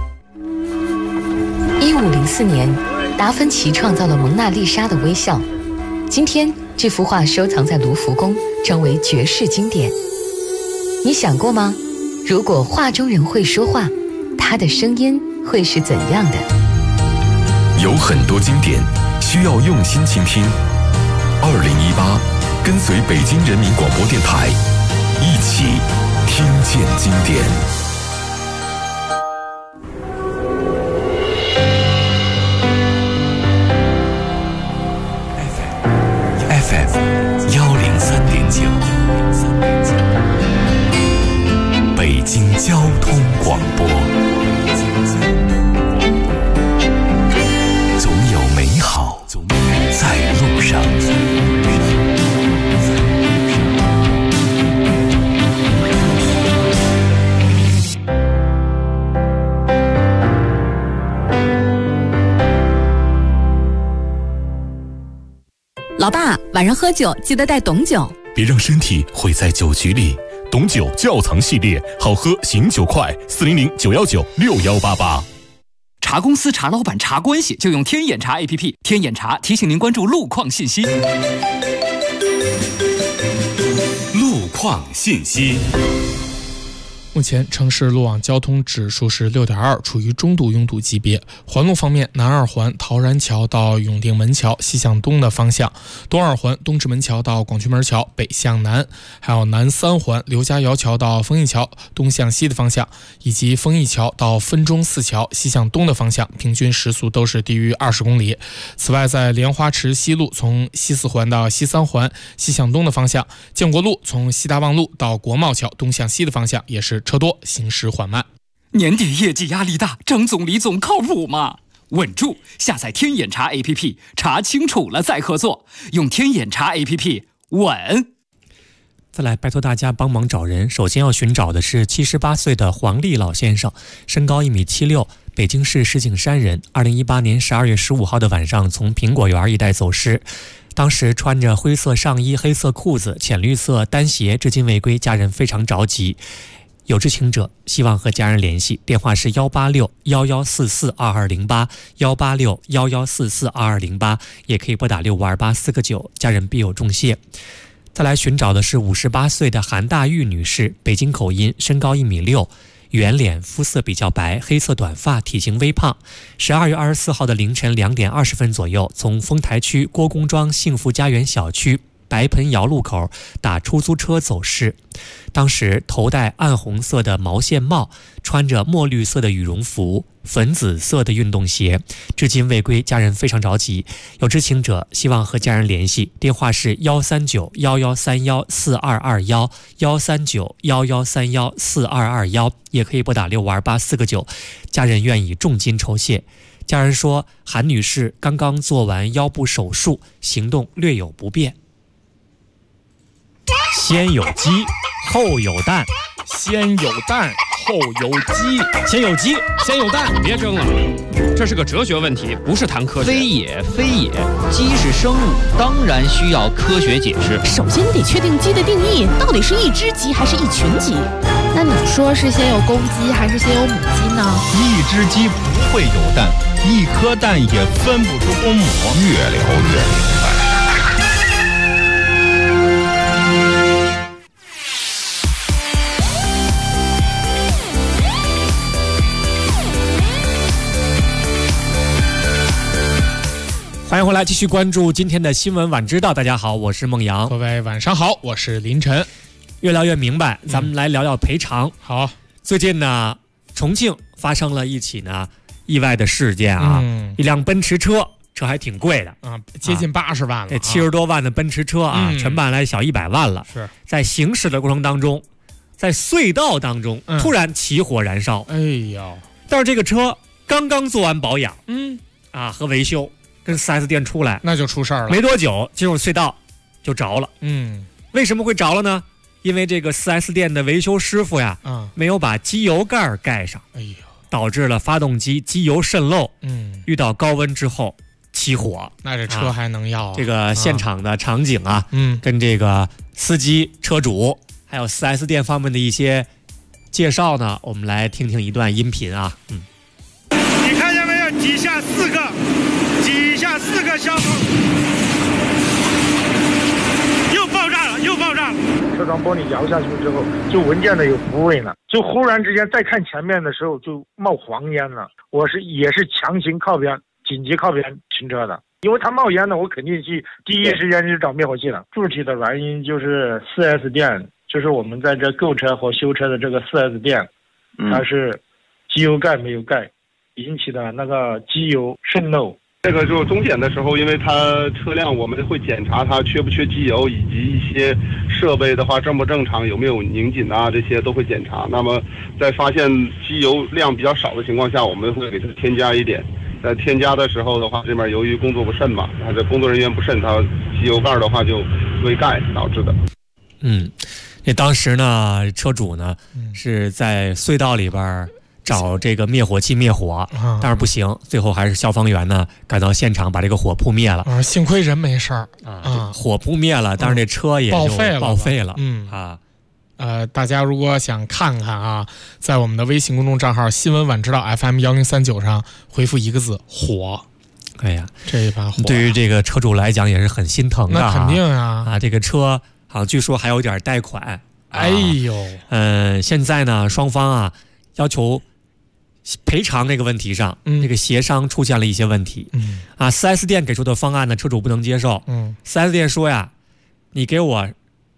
1504年。达芬奇创造了蒙娜丽莎的微笑，今天这幅画收藏在卢浮宫，成为绝世经典。你想过吗？如果画中人会说话，他的声音会是怎样的？ 有很多经典需要用心倾听。2018，跟随北京人民广播电台，一起听见经典。 103.9，北京交通广播，总有美好在路上。 老爸，晚上喝酒记得带董酒， 别让身体毁在酒局里。董酒窖藏系列，好喝醒酒快，400-919-6188。 茶公司、茶老板、茶关系，就用天眼茶 APP。天眼茶提醒您关注路况信息。 路况信息。 目前城市路网交通指数是6.2，处于中度拥堵级别。环路方面，南二环陶然桥到永定门桥西向东的方向，东二环东直门桥到广渠门桥北向南，还有南三环刘家窑桥到丰益桥东向西的方向，以及丰益桥到分钟寺桥西向东的方向，平均时速都是低于20公里。此外，在莲花池西路从西四环到西三环西向东的方向，建国路从西大望路到国贸桥东向西的方向也是车多，行驶缓慢。 年底业绩压力大，张总李总靠谱吗？稳住！下载天眼查 APP， 查清楚了再合作，用天眼查 APP 稳。 再来拜托大家帮忙找人，首先要寻找的是78岁的黄立老先生，身高1.76米，北京市石景山人。2018年12月15号的晚上从苹果园一带走失，当时穿着灰色上衣、黑色裤子、浅绿色单鞋，至今未归，家人非常着急。有知情者希望和家人联系，电话是186-1144-2208 186-1144-2208，也可以拨打6528-4个9，家人必有重谢。再来寻找的是58岁的韩大玉女士，北京口音，身高1.6米，圆脸，肤色比较白，黑色短发，体型微胖。12月24号的凌晨2点20分左右，从丰台区郭公庄幸福家园小区白盆窑路口打出租车走失，当时头戴暗红色的毛线帽，穿着墨绿色的羽绒服，粉紫色的运动鞋，至今未归，家人非常着急。有知情者希望和家人联系，电话是139-1131-4221 139-1131-4221，也可以拨打6528-4个9，家人愿以重金酬谢。家人说，韩女士刚刚做完腰部手术，行动略有不便。先有鸡，后有蛋， 先有蛋，后有鸡， 先有鸡， 先有蛋，别争了，这是个哲学问题，不是谈科学。 非也，非也，鸡是生物，当然需要科学解释。 首先得确定鸡的定义，到底是一只鸡还是一群鸡？那你说是先有公鸡还是先有母鸡呢？ 一只鸡不会有蛋，一颗蛋也分不出公母。 越聊越明白。 欢迎回来，继续关注今天的新闻晚知道。大家好，我是孟阳。 各位晚上好，我是林晨。 越聊越明白，咱们来聊聊赔偿。 好， 最近呢，重庆发生了一起呢意外的事件啊，一辆奔驰车还挺贵的啊，接近80万了 ，70多万的奔驰车啊，全办来小100万了。 是在行驶的过程当中，在隧道当中突然起火燃烧。 哎呦！ 但是这个车刚刚做完保养，和维修。跟 4S 店出来， 那就出事儿了。 没多久，进入隧道就着了。为什么会着了呢？因为这个 4S 店的维修师傅呀，没有把机油盖盖上， 哎呦， 导致了发动机机油渗漏。遇到高温之后起火。 那这车还能要？ 这个现场的场景啊，跟这个司机、车主还有 4S 店方面的一些介绍呢，我们来听听一段音频啊。 你看见没有？底下4个消防，又爆炸了！车窗玻璃摇下去之后，就闻见了有腐味了，就忽然之间再看前面的时候就冒黄烟了。我也是强行靠边，紧急靠边停车的，因为它冒烟了，我肯定去第一时间就找灭火器了。具体的原因就是 4S 店，就是我们在这购车或修车的这个 4S 店，它是机油盖没有盖，引起的那个机油渗漏。 这个就是中检的时候，因为它车辆我们会检查它缺不缺机油，以及一些设备的话正不正常，有没有拧紧啊，这些都会检查。那么在发现机油量比较少的情况下，我们会给它添加一点。在添加的时候的话，这边由于工作不慎嘛，它的工作人员不慎，它机油盖的话就未盖导致的。 这当时呢，车主呢是在隧道里边找这个灭火器灭火，但是不行，最后还是消防员呢赶到现场把这个火扑灭了。 幸亏人没事儿火扑灭了，但是这车也就报废了。 大家如果想看看啊，在我们的微信公众账号新闻晚知道 FM1039上回复一个字火。 哎呀， 这一把火对于这个车主来讲也是很心疼的。 那肯定啊！ 这个车好像据说还有点贷款。 哎呦， 现在呢，双方啊要求赔偿这个问题上，这个协商出现了一些问题。4S 店给出的方案呢，车主不能接受。4S 店说呀，你给我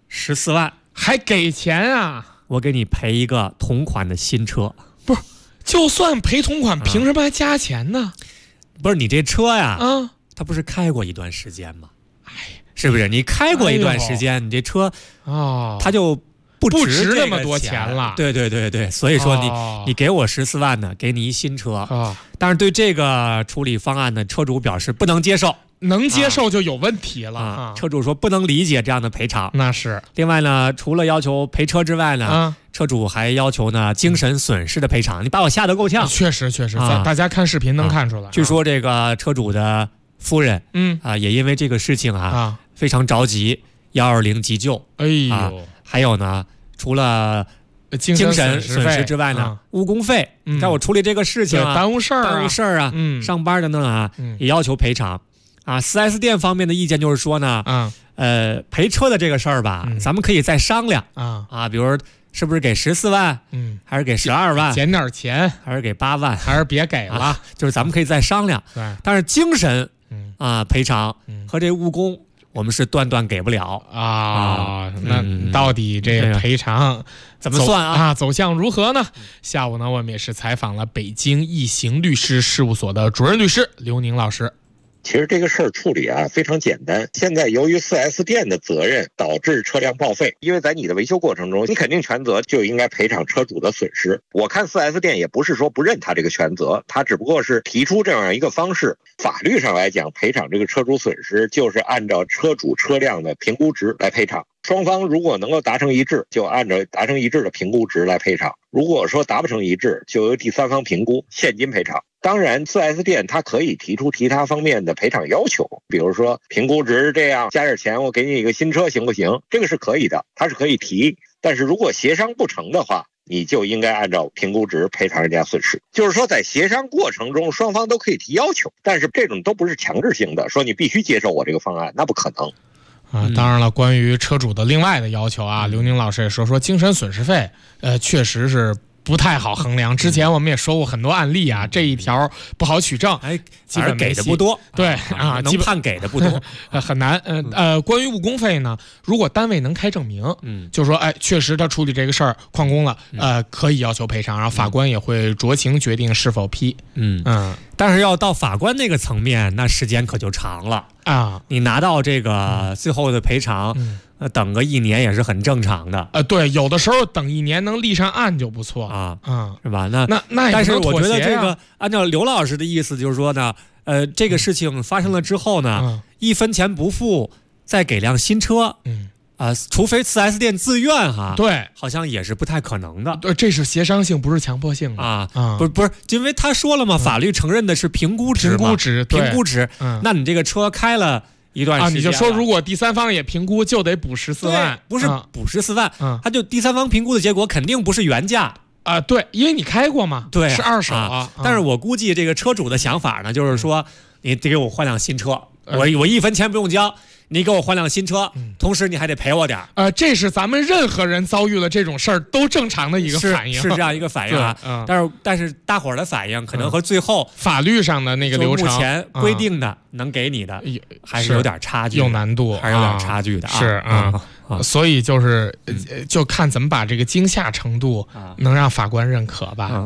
14万， 还给钱啊？ 我给你赔一个同款的新车。 不是，就算赔同款，凭什么还加钱呢？ 不是你这车呀，它不是开过一段时间吗？是不是？你开过一段时间，你这车它就不值那么多钱了。 对，所以说你给我14万呢，给你一新车。但是对这个处理方案呢，车主表示不能接受。 能接受就有问题了。 车主说不能理解这样的赔偿。 那是。 另外呢，除了要求赔车之外呢，车主还要求呢精神损失的赔偿。你把我吓得够呛。 确实，大家看视频能看出来。 据说这个车主的夫人，也因为这个事情非常着急，120急救。 哎呦， 还有呢，除了精神损失之外呢，误工费，在我处理这个事情耽误事儿啊，上班的呢也要求赔偿。4S 店方面的意见就是说呢，赔车的这个事儿吧，咱们可以再商量比如是不是给14万，还是给12万， 减点钱， 还是给8万， 还是别给了， 就是咱们可以再商量。 对， 但是精神赔偿和这误工，我们是断给不了那到底这赔偿怎么算走向如何呢？下午呢，我们也是采访了北京易行律师事务所的主任律师刘宁老师。 其实这个事儿处理非常简单。现在由于 4S 店的责任导致车辆报废，因为在你的维修过程中，你肯定全责就应该赔偿车主的损失。我看 4S 店也不是说不认他这个全责，他只不过是提出这样一个方式。法律上来讲，赔偿这个车主损失就是按照车主车辆的评估值来赔偿。双方如果能够达成一致，就按照达成一致的评估值来赔偿。如果说达不成一致，就由第三方评估，现金赔偿。当然 4S 店它可以提出其他方面的赔偿要求，比如说评估值这样加点钱，我给你一个新车行不行？这个是可以的，它是可以提。但是如果协商不成的话，你就应该按照评估值赔偿人家损失。就是说在协商过程中双方都可以提要求，但是这种都不是强制性的，说你必须接受我这个方案，那不可能。 当然了，关于车主的另外的要求刘宁老师也说精神损失费，确实是不太好衡量。之前我们也说过很多案例这一条不好取证，基本给的不多。 对能判给的不多， 很难。关于误工费呢，如果单位能开证明，就说确实他处理这个事儿旷工了，可以要求赔偿，然后法官也会酌情决定是否批。 但是要到法官那个层面，那时间可就长了你拿到这个最后的赔偿，等个1年也是很正常的。 对，有的时候等1年能立上案就不错是吧？那但是我觉得这个按照刘老师的意思就是说呢，这个事情发生了之后呢，1分钱不付，再给辆新车，除非 4S 店自愿对， 好像也是不太可能的。 对，这是协商性，不是强迫性的不是，因为他说了嘛，法律承认的是评估值，那你这个车开了一段时间你就说如果第三方也评估，就得补14万， 不是补14万，他就第三方评估的结果肯定不是原价对，因为你开过嘛， 对， 是二手但是我估计这个车主的想法呢，就是说你得给我换辆新车，我1分钱不用交。你给我换辆新车，同时你还得赔我点这是咱们任何人遭遇了这种事儿都正常的一个反应， 是这样一个反应但是大伙儿的反应可能和最后法律上的那个流程目前规定的能给你的还是有点差距， 有难度， 还是有点差距的是所以就是就看怎么把这个惊吓程度能让法官认可吧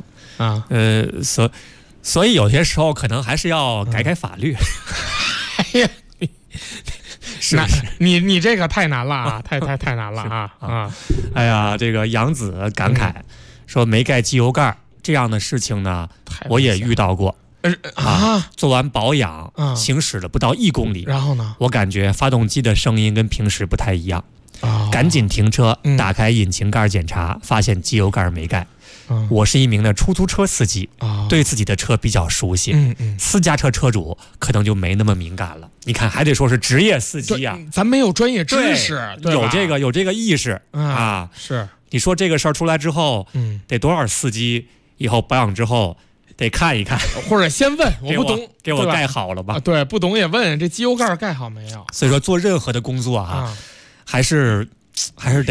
所以有些时候可能还是要改法律。 哎呀那你这个太难了太难了哎呀，这个杨子感慨说没盖机油盖这样的事情呢，我也遇到过做完保养行驶了不到1公里， 然后呢， 我感觉发动机的声音跟平时不太一样赶紧停车打开引擎盖检查，发现机油盖没盖。我是一名的出租车司机对自己的车比较熟悉私家车车主可能就没那么敏感了。你看还得说是职业司机咱没有专业知识， 有这个意识是你说这个事儿出来之后得多少司机以后保养之后得看一看， 或者先问我不懂给我盖好了吧对，不懂也问这机油盖盖好没有。 所以说做任何的工作还是得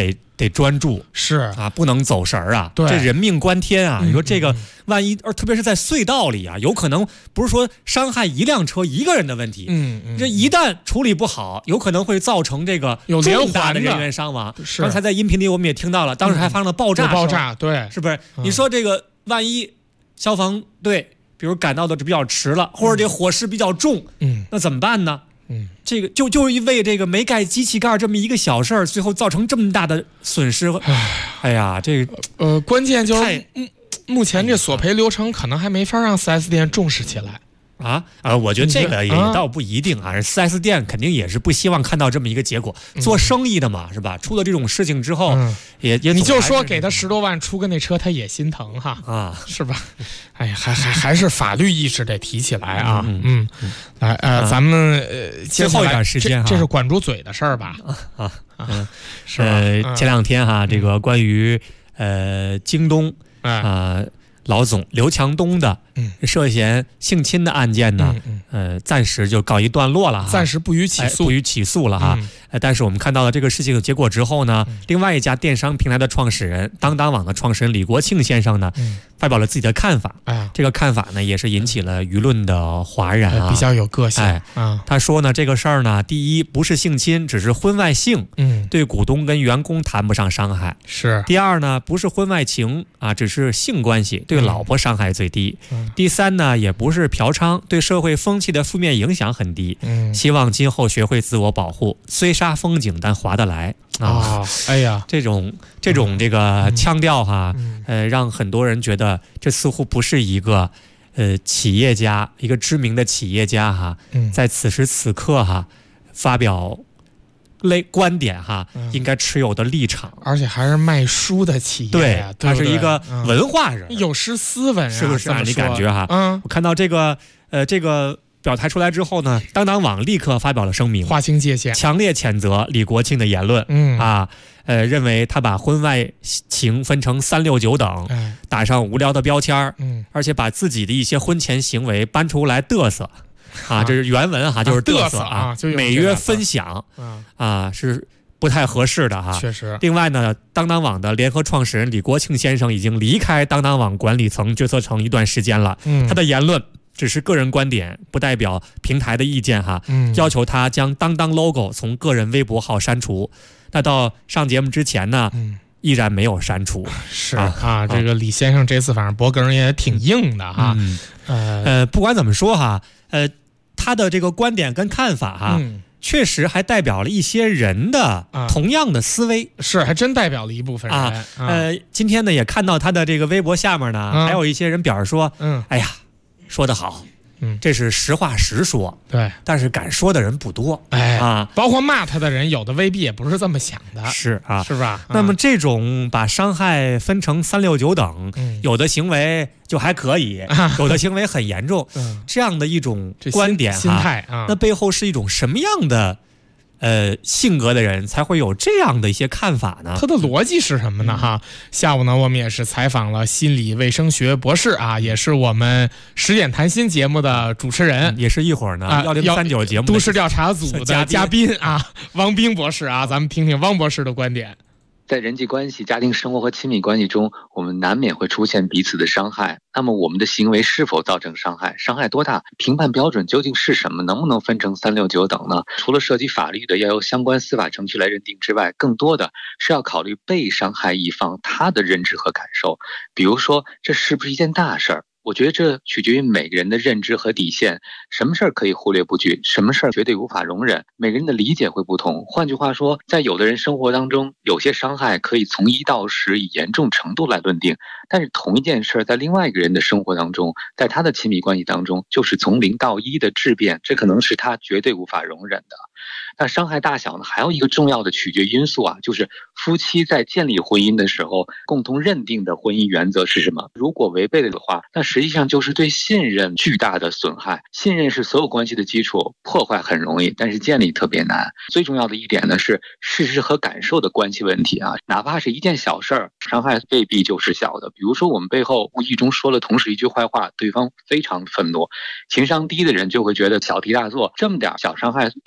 得专注， 是啊，不能走神儿啊。 对， 这人命关天啊！你说这个万一，特别是在隧道里啊，有可能不是说伤害一辆车一个人的问题，这一旦处理不好，有可能会造成这个重大的人员伤亡。刚才在音频里我们也听到了，当时还发生了爆炸， 对， 是不是？你说这个万一消防队比如赶到的比较迟了，或者这火势比较重，那怎么办呢？这个就因为这个没盖机器盖这么一个小事儿，最后造成这么大的损失。哎呀，这个关键就是目前这索赔流程可能还没法让 4S 店重视起来。 我觉得这个也倒不一定啊。4S 店肯定也是不希望看到这么一个结果，做生意的嘛，是吧？出了这种事情之后，也你就说给他10多万出个那车，他也心疼哈是吧？哎呀，还是法律意识得提起来啊。来咱们最后一点时间这是管住嘴的事儿吧？是吧？ 前2天哈，这个关于京东老总刘强东的涉嫌性侵的案件呢，暂时就告一段落了， 暂时不予起诉了哈。但是我们看到了这个事情的结果之后呢，另外一家电商平台的创始人当当网的创始人李国庆先生呢，发表了自己的看法。这个看法呢，也是引起了舆论的哗然啊， 比较有个性。 他说呢，这个事儿呢，第一不是性侵，只是婚外性，对股东跟员工谈不上伤害。 是。 第二呢，不是婚外情啊，只是性关系，对老婆伤害最低。第三呢，也不是嫖娼，对社会风气的负面影响很低。希望今后学会自我保护，虽杀风景但划得来啊！ 哎呀， 这种这个腔调哈，让很多人觉得这似乎不是一个企业家，一个知名的企业家哈，在此时此刻哈发表观点哈，应该持有的立场， 而且还是卖书的企业呀， 他是一个文化人， 有识斯文， 是不是？你感觉哈？我看到这个表态出来之后呢，当当网立刻发表了声明， 划清界限， 强烈谴责李国庆的言论。认为他把婚外情分成3、6、9等，打上无聊的标签，而且把自己的一些婚前行为搬出来嘚瑟。这是原文哈，就是嘚瑟啊，美约分享是不太合适的哈。 确实。 另外呢，当当网的联合创始人李国庆先生已经离开当当网管理层决策层一段时间了。他的言论只是个人观点，不代表平台的意见哈。要求他将当当 logo 从个人微博号删除。那到上节目之前呢，依然没有删除。 是这个李先生这次反正脖梗也挺硬的哈。 不管怎么说哈，他的这个观点跟看法哈，确实还代表了一些人的同样的思维， 是还真代表了一部分人今天呢也看到他的这个微博下面呢，还有一些人表示说，哎呀，说得好。这是实话实说， 对， 但是敢说的人不多， 包括骂他的人，有的未必也不是这么想的， 是吧？ 那么这种把伤害分成3、6、9等，有的行为就还可以，有的行为很严重，这样的一种观点心态那背后是一种什么样的性格的人才会有这样的一些看法呢？ 他的逻辑是什么呢？下午呢，我们也是采访了心理卫生学博士也是我们10点谈心节目的主持人， 也是一会儿呢1039节目都市调查组的嘉宾汪冰博士咱们听听汪博士的观点。 在人际关系、家庭生活和亲密关系中，我们难免会出现彼此的伤害。那么我们的行为是否造成伤害？伤害多大？评判标准究竟是什么？能不能分成3、6、9等呢？除了涉及法律的要由相关司法程序来认定之外，更多的是要考虑被伤害一方他的认知和感受。比如说，这是不是一件大事儿？我觉得这取决于每个人的认知和底线，什么事儿可以忽略不计，什么事儿绝对无法容忍，每个人的理解会不同。换句话说，在有的人生活当中，有些伤害可以从1到10以严重程度来论定，但是同一件事在另外一个人的生活当中，在他的亲密关系当中，就是从0到1的质变，这可能是他绝对无法容忍的。那伤害大小呢，还有一个重要的取决因素就是夫妻在建立婚姻的时候共同认定的婚姻原则是什么。如果违背了的话，那实际上就是对信任巨大的损害。信任是所有关系的基础，破坏很容易，但是建立特别难。最重要的一点呢，是事实和感受的关系问题哪怕是一件小事儿，伤害未必就是小的。比如说我们背后无意中说了同事一句坏话，对方非常愤怒，情商低的人就会觉得小题大做，这么点小伤害至于吗？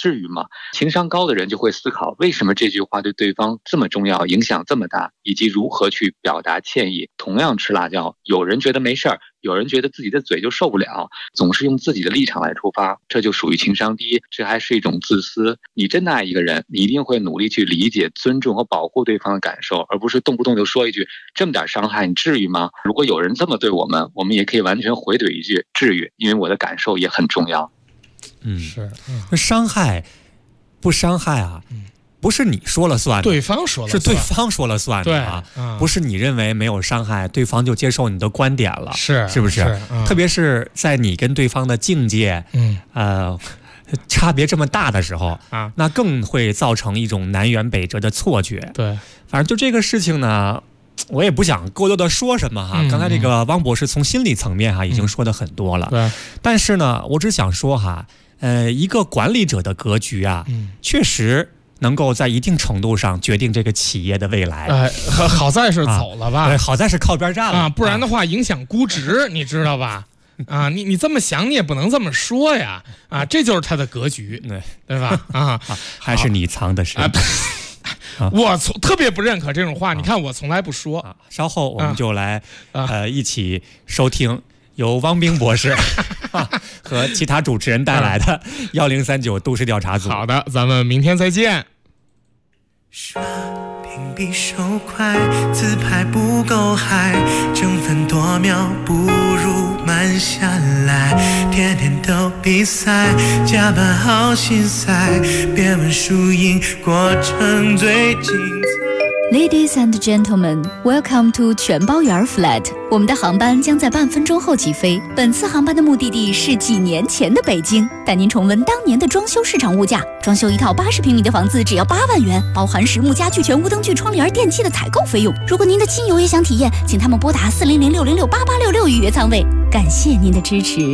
了。情商高的人就会思考，为什么这句话对对方这么重要，影响这么大，以及如何去表达歉意。同样吃辣椒，有人觉得没事儿，有人觉得自己的嘴就受不了，总是用自己的立场来出发，这就属于情商低，这还是一种自私。你真的爱一个人，你一定会努力去理解、尊重和保护对方的感受，而不是动不动就说一句这么点伤害，你至于吗？如果有人这么对我们，我们也可以完全回怼一句至于，因为我的感受也很重要。 是，伤害不伤害啊？不是你说了算的， 对方说了算， 是对方说了算的啊！不是你认为没有伤害，对方就接受你的观点了，是不是？特别是在你跟对方的境界，差别这么大的时候啊，那更会造成一种南辕北辙的错觉。 对， 反正就这个事情呢，我也不想过多的说什么哈。刚才这个汪博士从心理层面哈已经说的很多了，对。但是呢，我只想说哈，一个管理者的格局啊，确实能够在一定程度上决定这个企业的未来。 好在是走了吧？ 好在是靠边站了啊，不然的话影响估值，你知道吧？啊，你这么想，你也不能这么说呀！啊，这就是他的格局，对吧？啊， 还是你藏的深。 我特别不认可这种话，你看我从来不说。 稍后我们就来一起收听由汪冰博士和其他主持人带来的1039都市调查组。 好的，咱们明天再见。 刷屏比手快，自拍不够嗨，争分夺秒不如慢下来，天天都比赛，加班好心塞，别问输赢，过程最精彩。 Ladies and gentlemen, welcome to 全包圆 flat。我们的航班将在半分钟后起飞。本次航班的目的地是几年前的北京，带您重温当年的装修市场物价。装修一套80平米的房子只要8万元，包含实木家具、全屋灯具、窗帘、电器的采购费用。如果您的亲友也想体验，请他们拨打400-606-8866预约舱位。感谢您的支持。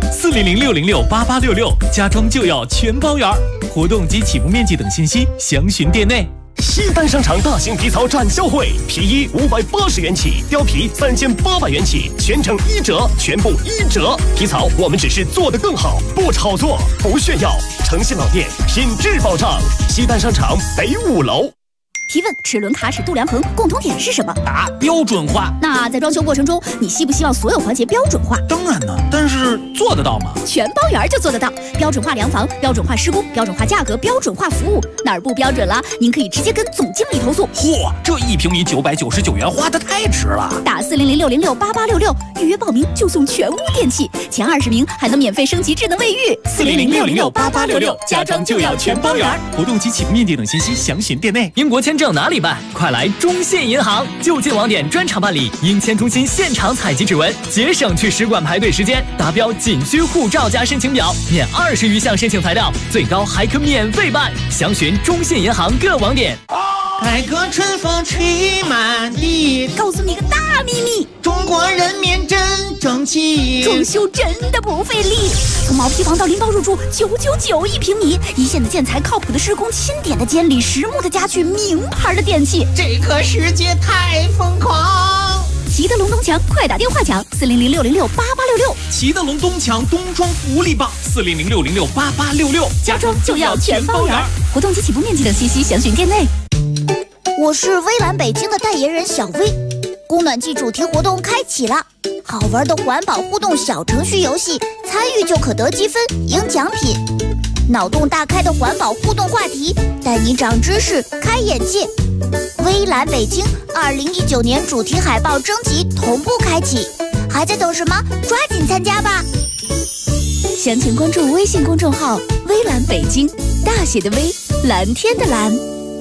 400-606-8866，家装就要全包圆。活动及起步面积等信息详询店内。 西单商场大型皮草展销会，皮衣580元起，貂皮3800元起，全程1折，全部1折。皮草我们只是做得更好，不炒作，不炫耀，诚信老店，品质保障。西单商场北5楼。 提问：齿轮、卡齿、度量衡共同点是什么？ 答：标准化。 那在装修过程中，你希不希望所有环节标准化？ 当然呢，但是做得到吗？ 全包圆就做得到，标准化量房、标准化施工、标准化价格、标准化服务，哪儿不标准了，您可以直接跟总经理投诉。 嚯，这1平米999元花得太值了！ 打400-606-8866预约报名就送全屋电器，前20名还能免费升级智能卫浴。 400-606-8866，家装就要全包圆。活动及起步面积等信息详询店内。 英国签证哪里办？快来中信银行，就近网点专场办理，英签中心现场采集指纹，节省去使馆排队时间。达标仅需护照加申请表，免20余项申请材料，最高还可免费办。详询中信银行各网点。 改革春风吹满地， 告诉你个大秘密， 中国人民真争气， 装修真的不费力。从毛坯房到拎包入住，9991平米，一线的建材，靠谱的施工，钦点的监理，实木的家具，名牌的电器， 这个世界太疯狂。 齐德龙东墙，快打电话抢400-606-8866。 齐德龙东墙冬装福利棒，400-606-8866， 家装就要全包圆。活动及起步面积等信息详询店内。我是微蓝北京的代言人小薇，供暖季主题活动开启了，好玩的环保互动小程序游戏，参与就可得积分赢奖品，脑洞大开的环保互动话题，带你长知识开眼界。微蓝北京2019年主题海报征集同步开启，还在等什么？抓紧参加吧！详情关注微信公众号微蓝北京，大写的微，蓝天的蓝。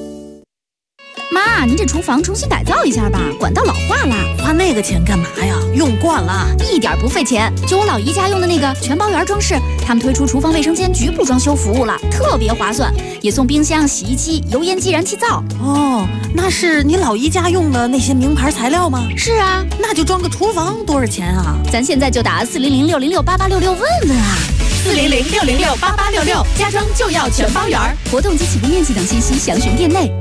妈，您这厨房重新改造一下吧，管道老化了。 花那个钱干嘛呀？用惯了， 一点不费钱。就我老姨家用的那个全包圆装饰，他们推出厨房卫生间局部装修服务了，特别划算，也送冰箱、洗衣机、油烟机、燃气灶。 哦，那是你老姨家用的那些名牌材料吗？ 是啊， 那就装个厨房多少钱啊？ 咱现在就打400-606-8866问问啊。 400-606-8866，家装就要全包圆。 活动及起步面积等信息详询店内。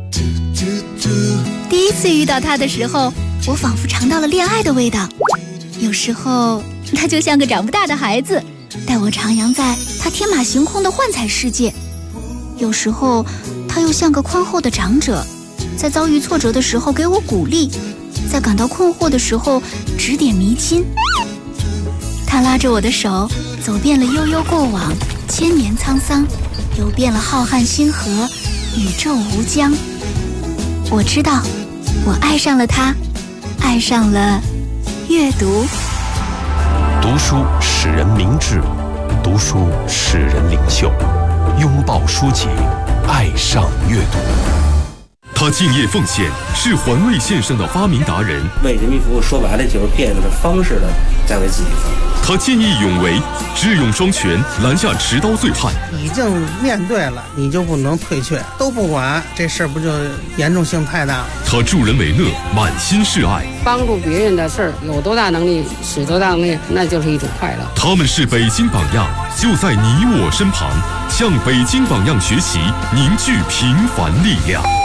第一次遇到他的时候，我仿佛尝到了恋爱的味道。有时候他就像个长不大的孩子，带我徜徉在他天马行空的幻彩世界。 有时候他又像个宽厚的长者，在遭遇挫折的时候给我鼓励，在感到困惑的时候指点迷津。他拉着我的手，走遍了悠悠过往，千年沧桑，游遍了浩瀚星河，宇宙无疆。我知道，我爱上了他，爱上了阅读。 读书使人明智，读书使人领袖。拥抱书籍，爱上阅读。 他敬业奉献，是环卫线上的发明达人。 为人民服务，说白了就是变着方式的在为自己服务。 他见义勇为，智勇双全，拦下持刀醉汉。 已经面对了，你就不能退却，都不管，这事儿不就严重性太大了？ 他助人为乐，满心是爱。 帮助别人的事儿，有多大能力使多大能力，那就是一种快乐。 他们是北京榜样，就在你我身旁，向北京榜样学习，凝聚平凡力量。